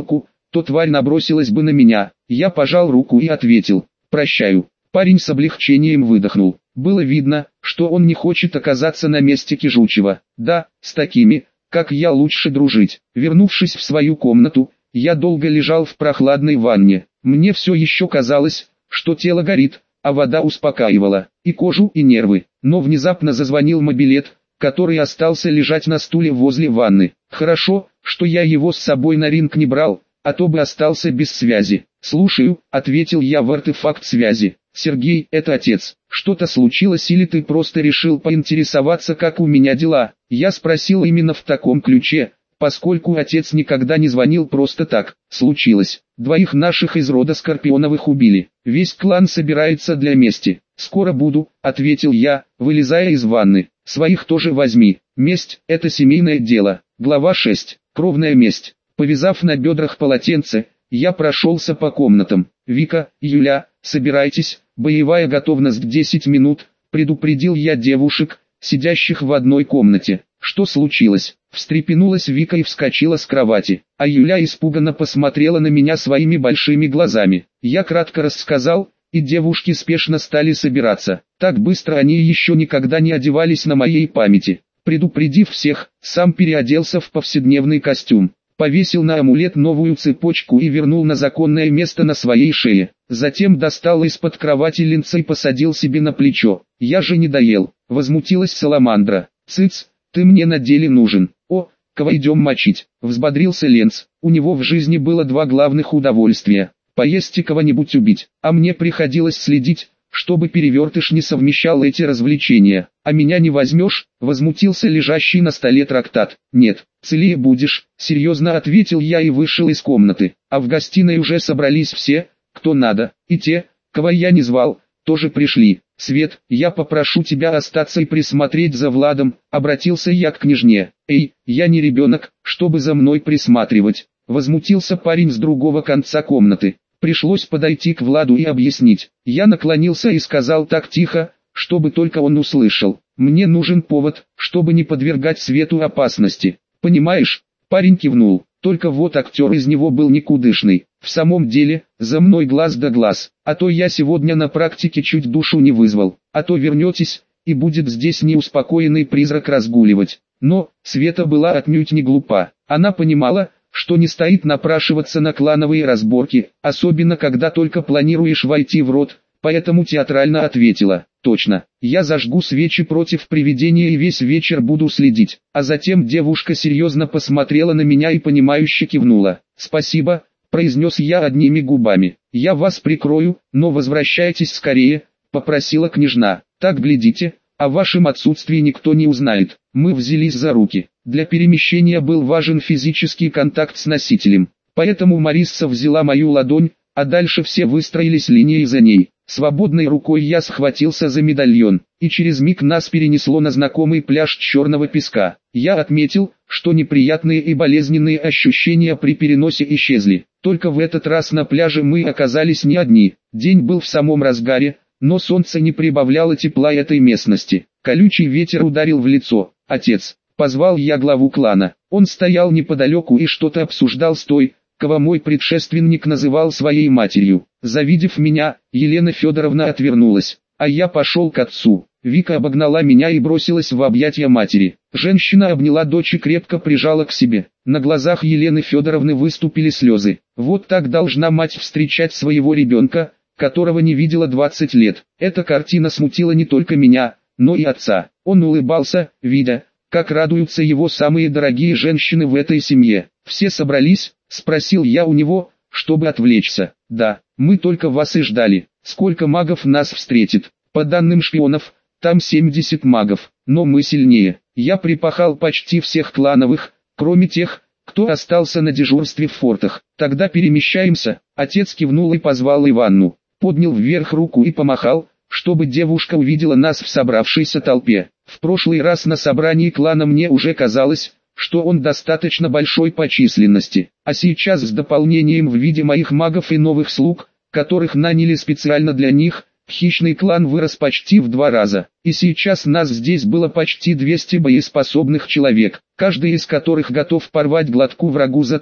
то тварь набросилась бы на меня. Я пожал руку и ответил: «Прощаю». Парень с облегчением выдохнул. Было видно, что он не хочет оказаться на месте Кижучева. Да, с такими, как я, лучше дружить. Вернувшись в свою комнату, я долго лежал в прохладной ванне. Мне все еще казалось, что тело горит, а вода успокаивала и кожу, и нервы. Но внезапно зазвонил мобилет, который остался лежать на стуле возле ванны. Хорошо, что я его с собой на ринг не брал, а то бы остался без связи. «Слушаю», — ответил я в артефакт связи. «Сергей, это отец. Что-то случилось или ты просто решил поинтересоваться, как у меня дела?» Я спросил именно в таком ключе, поскольку отец никогда не звонил просто так. «Случилось. Двоих наших из рода Скорпионовых убили. Весь клан собирается для мести. Скоро буду», — ответил я, вылезая из ванны. «Своих тоже возьми. Месть — это семейное дело». Глава шесть. Кровная месть. Повязав на бедрах полотенце, я прошелся по комнатам. «Вика, Юля, собирайтесь, боевая готовность десять минут», предупредил я девушек, сидящих в одной комнате. «Что случилось?» Встрепенулась Вика и вскочила с кровати, а Юля испуганно посмотрела на меня своими большими глазами. Я кратко рассказал, и девушки спешно стали собираться. Так быстро они еще никогда не одевались на моей памяти. Предупредив всех, сам переоделся в повседневный костюм. Повесил на амулет новую цепочку и вернул на законное место на своей шее. Затем достал из-под кровати Ленца и посадил себе на плечо. «Я же не доел», — возмутилась Саламандра. «Цыц, ты мне на деле нужен». «О, кого идем мочить?» — взбодрился Ленц. У него в жизни было два главных удовольствия — поесть и кого-нибудь убить, а мне приходилось следить, чтобы перевертыш не совмещал эти развлечения. «А меня не возьмешь?» — возмутился лежащий на столе трактат. «Нет, целее будешь», — серьезно ответил я и вышел из комнаты. А в гостиной уже собрались все, кто надо, и те, кого я не звал, тоже пришли. «Свет, я попрошу тебя остаться и присмотреть за Владом», — обратился я к княжне. «Эй, я не ребенок, чтобы за мной присматривать», — возмутился парень с другого конца комнаты. Пришлось подойти к Владу и объяснить. Я наклонился и сказал так тихо, чтобы только он услышал: «Мне нужен повод, чтобы не подвергать Свету опасности. Понимаешь?» Парень кивнул. Только вот актер из него был никудышный. В самом деле, за мной глаз да глаз, а то я сегодня на практике чуть душу не вызвал, а то вернетесь, и будет здесь неуспокоенный призрак разгуливать. Но Света была отнюдь не глупа. Она понимала, что не стоит напрашиваться на клановые разборки, особенно когда только планируешь войти в род, поэтому театрально ответила: «Точно, я зажгу свечи против привидения и весь вечер буду следить». А затем девушка серьезно посмотрела на меня и понимающе кивнула. «Спасибо», — произнес я одними губами. «Я вас прикрою, но возвращайтесь скорее», — попросила княжна. «Так глядите, о вашем отсутствии никто не узнает». Мы взялись за руки. Для перемещения был важен физический контакт с носителем. Поэтому Марисса взяла мою ладонь, а дальше все выстроились линией за ней. Свободной рукой я схватился за медальон, и через миг нас перенесло на знакомый пляж черного песка. Я отметил, что неприятные и болезненные ощущения при переносе исчезли. Только в этот раз на пляже мы оказались не одни. День был в самом разгаре, но солнце не прибавляло тепла этой местности. Колючий ветер ударил в лицо. «Отец!» — позвал я главу клана. Он стоял неподалеку и что-то обсуждал с той, кого мой предшественник называл своей матерью. Завидев меня, Елена Федоровна отвернулась, а я пошел к отцу. Вика обогнала меня и бросилась в объятия матери. Женщина обняла дочь и крепко прижала к себе. На глазах Елены Федоровны выступили слезы. Вот так должна мать встречать своего ребенка, которого не видела двадцать лет. Эта картина смутила не только меня, но и отца. Он улыбался, видя, как радуются его самые дорогие женщины в этой семье. «Все собрались?» — спросил я у него, чтобы отвлечься. «Да, мы только вас и ждали. Сколько магов нас встретит?» «По данным шпионов, там семьдесят магов, но мы сильнее. Я припахал почти всех клановых, кроме тех, кто остался на дежурстве в фортах. Тогда перемещаемся». Отец кивнул и позвал Иванну. Поднял вверх руку и помахал, чтобы девушка увидела нас в собравшейся толпе. В прошлый раз на собрании клана мне уже казалось, что он достаточно большой по численности, а сейчас с дополнением в виде моих магов и новых слуг, которых наняли специально для них, хищный клан вырос почти в два раза. И сейчас нас здесь было почти двести боеспособных человек, каждый из которых готов порвать глотку врагу за то,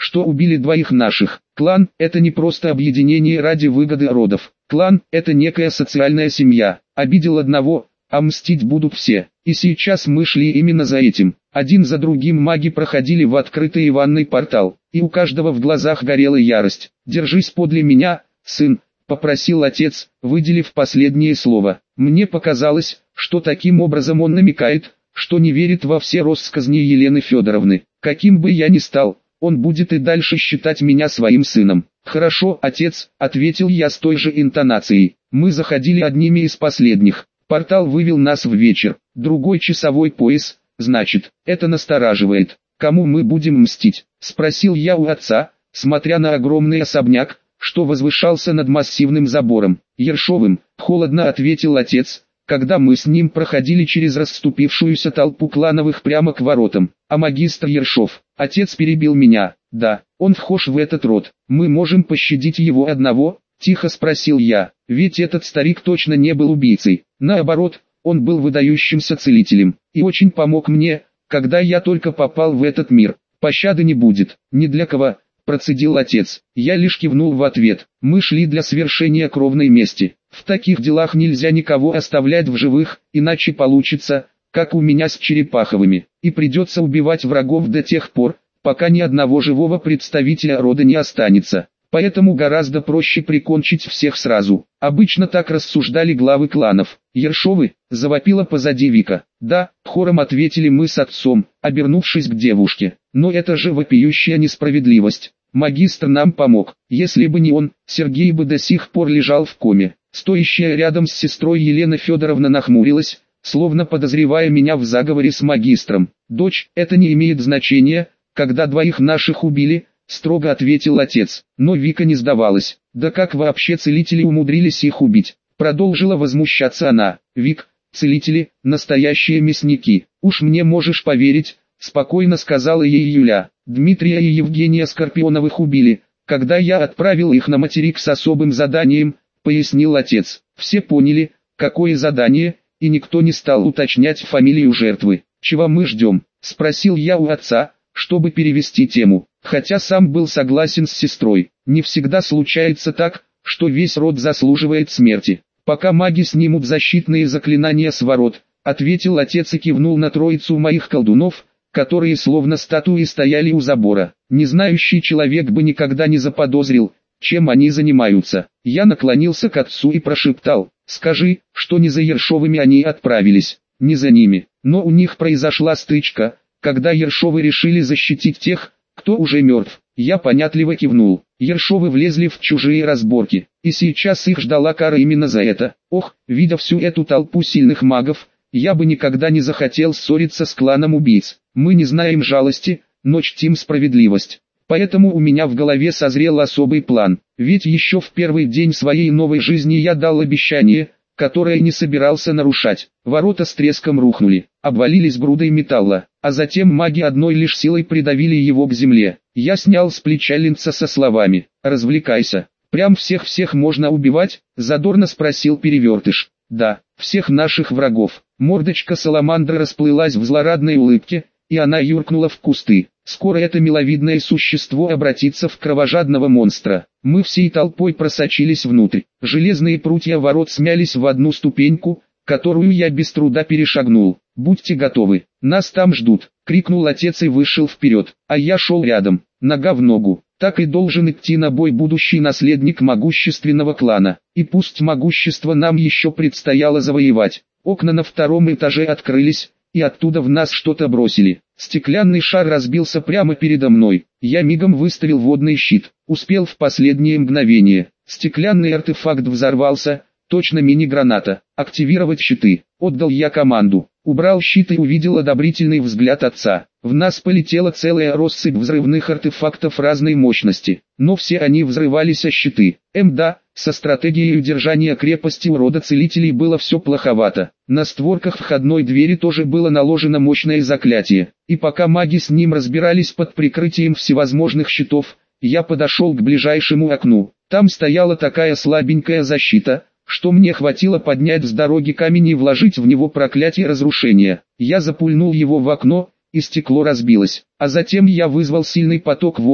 что убили двоих наших. Клан – это не просто объединение ради выгоды родов. Клан – это некая социальная семья. Обидел одного, а мстить будут все. И сейчас мы шли именно за этим. Один за другим маги проходили в открытый ванный портал, и у каждого в глазах горела ярость. «Держись подле меня, сын», — попросил отец, выделив последнее слово. Мне показалось, что таким образом он намекает, что не верит во все россказни Елены Федоровны. Каким бы я ни стал, он будет и дальше считать меня своим сыном. «Хорошо, отец», — ответил я с той же интонацией. Мы заходили одними из последних. Портал вывел нас в вечер. Другой часовой пояс, значит, это настораживает. «Кому мы будем мстить?» — спросил я у отца, смотря на огромный особняк, что возвышался над массивным забором. «Ершовым», — холодно ответил отец, когда мы с ним проходили через расступившуюся толпу клановых прямо к воротам. «А магистр Ершов?» Отец перебил меня. «Да, он вхож в этот род. Мы можем пощадить его одного?» — тихо спросил я. Ведь этот старик точно не был убийцей. Наоборот, он был выдающимся целителем и очень помог мне, когда я только попал в этот мир. «Пощады не будет, ни для кого», — процедил отец. Я лишь кивнул в ответ. Мы шли для свершения кровной мести. В таких делах нельзя никого оставлять в живых, иначе получится, как у меня с Черепаховыми, и придется убивать врагов до тех пор, пока ни одного живого представителя рода не останется. Поэтому гораздо проще прикончить всех сразу. Обычно так рассуждали главы кланов. «Ершовы?» — завопила позади Вика. «Да», — хором ответили мы с отцом, обернувшись к девушке. «Но это же вопиющая несправедливость. Магистр нам помог. Если бы не он, Сергей бы до сих пор лежал в коме». Стоящая рядом с сестрой Елена Федоровна нахмурилась, словно подозревая меня в заговоре с магистром. «Дочь, это не имеет значения, когда двоих наших убили», — строго ответил отец. Но Вика не сдавалась. «Да как вообще целители умудрились их убить?» Продолжила возмущаться она. «Вик, целители — настоящие мясники. Уж мне можешь поверить», — спокойно сказала ей Юля. «Дмитрия и Евгения Скорпионовых убили, когда я отправил их на материк с особым заданием», — пояснил отец. Все поняли, какое задание, и никто не стал уточнять фамилию жертвы. «Чего мы ждем?» — спросил я у отца, чтобы перевести тему. Хотя сам был согласен с сестрой. Не всегда случается так, что весь род заслуживает смерти. «Пока маги снимут защитные заклинания с ворот», — ответил отец и кивнул на троицу моих колдунов, которые словно статуи стояли у забора. Незнающий человек бы никогда не заподозрил, чем они занимаются. Я наклонился к отцу и прошептал: «Скажи, что не за Ершовыми они отправились». «Не за ними, но у них произошла стычка, когда Ершовы решили защитить тех, кто уже мертв». Я понятливо кивнул. Ершовы влезли в чужие разборки, и сейчас их ждала кара именно за это. Ох, видя всю эту толпу сильных магов, я бы никогда не захотел ссориться с кланом убийц. Мы не знаем жалости, но чтим справедливость. Поэтому у меня в голове созрел особый план. Ведь еще в первый день своей новой жизни я дал обещание, которое не собирался нарушать. Ворота с треском рухнули, обвалились грудой металла, а затем маги одной лишь силой придавили его к земле. Я снял с плеча Линца со словами: «Развлекайся». «Прям всех-всех можно убивать?» — задорно спросил Перевертыш. «Да, всех наших врагов». Мордочка Саламандры расплылась в злорадной улыбке, и она юркнула в кусты. Скоро это миловидное существо обратится в кровожадного монстра. Мы всей толпой просочились внутрь. Железные прутья ворот смялись в одну ступеньку, которую я без труда перешагнул. «Будьте готовы, нас там ждут», — крикнул отец и вышел вперед, а я шел рядом, нога в ногу. Так и должен идти на бой будущий наследник могущественного клана. И пусть могущество нам еще предстояло завоевать. Окна на втором этаже открылись, и оттуда в нас что-то бросили. Стеклянный шар разбился прямо передо мной. Я мигом выставил водный щит. Успел в последнее мгновение. Стеклянный артефакт взорвался, точно мини-граната. «Активировать щиты», — отдал я команду. Убрал щит и увидел одобрительный взгляд отца. В нас полетела целая россыпь взрывных артефактов разной мощности, но все они взрывались о щиты. Мда, со стратегией удержания крепости у рода целителей было все плоховато. На створках входной двери тоже было наложено мощное заклятие, и пока маги с ним разбирались под прикрытием всевозможных щитов, я подошел к ближайшему окну. Там стояла такая слабенькая защита, что мне хватило поднять с дороги камень и вложить в него проклятие разрушения. Я запульнул его в окно, и стекло разбилось, а затем я вызвал сильный поток воды,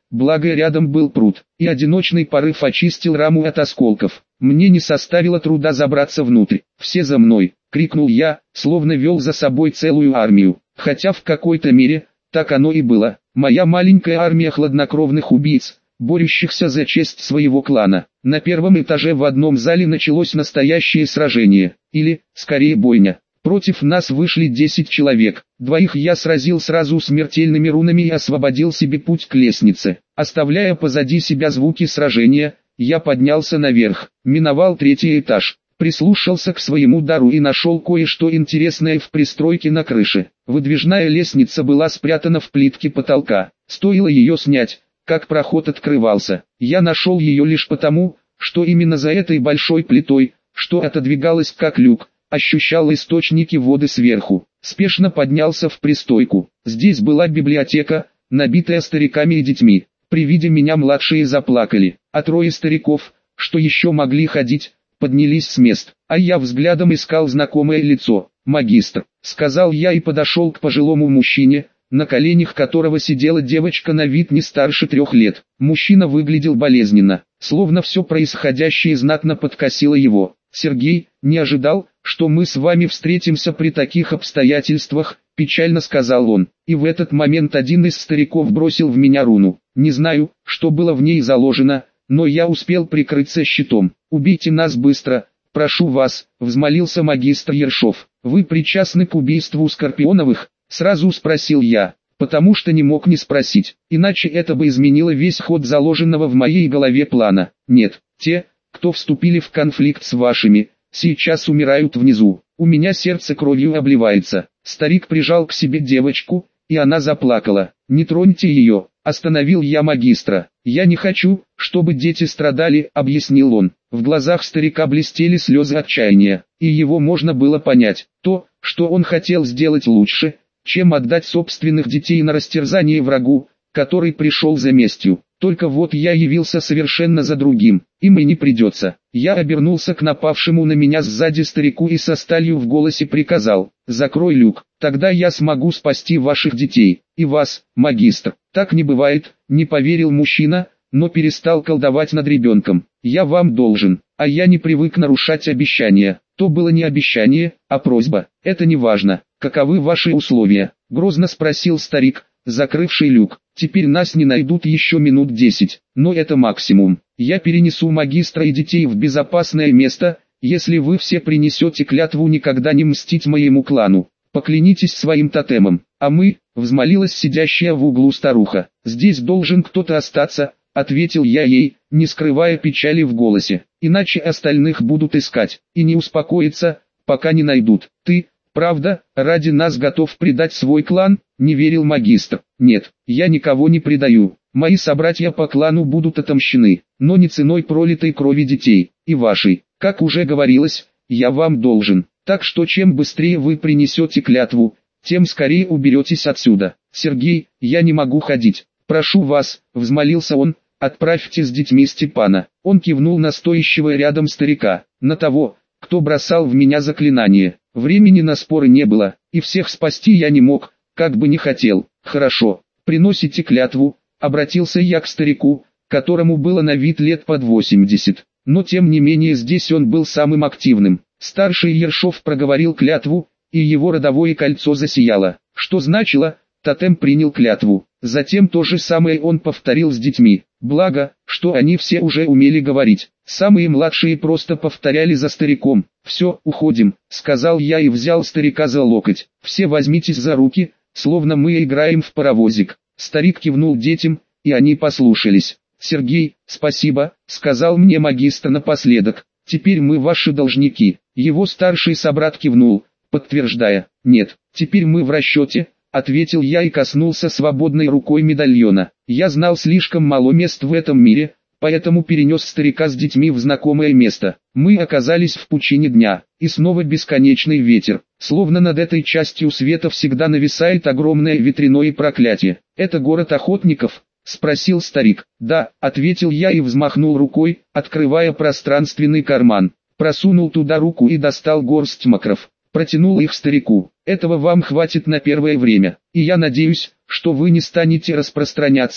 благо рядом был пруд, и одиночный порыв очистил раму от осколков. Мне не составило труда забраться внутрь. «Все за мной!» — крикнул я, словно вел за собой целую армию. Хотя в какой-то мере, так оно и было. Моя маленькая армия хладнокровных убийц, борющихся за честь своего клана. На первом этаже в одном зале началось настоящее сражение, или, скорее, бойня. Против нас вышли десять человек, двоих я сразил сразу смертельными рунами и освободил себе путь к лестнице. Оставляя позади себя звуки сражения, я поднялся наверх, миновал третий этаж, прислушался к своему дару и нашел кое-что интересное в пристройке на крыше. Выдвижная лестница была спрятана в плитке потолка, стоило ее снять, как проход открывался. Я нашел ее лишь потому, что именно за этой большой плитой, что отодвигалась как люк, ощущал источники воды сверху. Спешно поднялся в пристройку. Здесь была библиотека, набитая стариками и детьми. При виде меня младшие заплакали, а трое стариков, что еще могли ходить, поднялись с мест. А я взглядом искал знакомое лицо. «Магистр», — сказал я и подошел к пожилому мужчине, на коленях которого сидела девочка на вид не старше трех лет. Мужчина выглядел болезненно, словно все происходящее знатно подкосило его. «Сергей, не ожидал, что мы с вами встретимся при таких обстоятельствах», — печально сказал он. И в этот момент один из стариков бросил в меня руну. Не знаю, что было в ней заложено, но я успел прикрыться щитом. «Убейте нас быстро, прошу вас», — взмолился магистр Ершов. «Вы причастны к убийству Скорпионовых?» — сразу спросил я, потому что не мог не спросить, иначе это бы изменило весь ход заложенного в моей голове плана. «Нет, те, кто вступили в конфликт с вашими, сейчас умирают внизу. У меня сердце кровью обливается». Старик прижал к себе девочку, и она заплакала. «Не троньте ее», — остановил я магистра. «Я не хочу, чтобы дети страдали», — объяснил он. В глазах старика блестели слезы отчаяния, и его можно было понять. То, что он хотел сделать лучше, чем отдать собственных детей на растерзание врагу, который пришел за местью. Только вот я явился совершенно за другим, им и не придется. Я обернулся к напавшему на меня сзади старику и со сталью в голосе приказал: «Закрой люк, тогда я смогу спасти ваших детей, и вас, магистр». «Так не бывает», — не поверил мужчина, но перестал колдовать над ребенком. «Я вам должен, а я не привык нарушать обещания». То было не обещание, а просьба. «Это не важно. Каковы ваши условия?» — грозно спросил старик, закрывший люк. «Теперь нас не найдут еще минут десять, но это максимум. Я перенесу магистра и детей в безопасное место, если вы все принесете клятву никогда не мстить моему клану. Поклянитесь своим тотемом». «А мы», — взмолилась сидящая в углу старуха. «Здесь должен кто-то остаться», — ответил я ей, не скрывая печали в голосе. «Иначе остальных будут искать, и не успокоиться, пока не найдут. Ты, правда, ради нас готов предать свой клан?» — не верил магистр. «Нет, я никого не предаю. Мои собратья по клану будут отомщены, но не ценой пролитой крови детей, и вашей. Как уже говорилось, я вам должен. Так что чем быстрее вы принесете клятву, тем скорее уберетесь отсюда. Сергей, я не могу ходить. Прошу вас», — взмолился он, — «отправьте с детьми Степана». Он кивнул на стоящего рядом старика, на того, кто бросал в меня заклинание. Времени на споры не было, и всех спасти я не мог, как бы не хотел. «Хорошо, приносите клятву», — обратился я к старику, которому было на вид лет под восемьдесят, но тем не менее здесь он был самым активным. Старший Ершов проговорил клятву, и его родовое кольцо засияло, что значило: тотем принял клятву. Затем то же самое он повторил с детьми, благо, что они все уже умели говорить. Самые младшие просто повторяли за стариком. «Все, уходим», — сказал я и взял старика за локоть. «Все возьмитесь за руки, словно мы играем в паровозик». Старик кивнул детям, и они послушались. «Сергей, спасибо», — сказал мне магистр напоследок. «Теперь мы ваши должники». Его старший собрат кивнул, подтверждая. «Нет, теперь мы в расчете», — ответил я и коснулся свободной рукой медальона. Я знал слишком мало мест в этом мире, поэтому перенес старика с детьми в знакомое место. Мы оказались в пучине дня, и снова бесконечный ветер. Словно над этой частью света всегда нависает огромное ветряное проклятие. «Это город охотников?» — спросил старик. «Да», — ответил я и взмахнул рукой, открывая пространственный карман. Просунул туда руку и достал горсть макров. Протянул их старику. «Этого вам хватит на первое время, и я надеюсь, что вы не станете распространяться,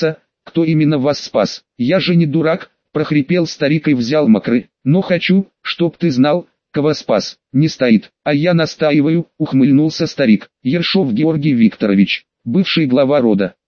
кто именно вас спас. Я же не дурак, прохрипел старик и взял мокры. Но хочу, чтоб ты знал, кого спас. Не стоит, а я настаиваю, ухмыльнулся старик. Ершов Георгий Викторович, бывший глава рода.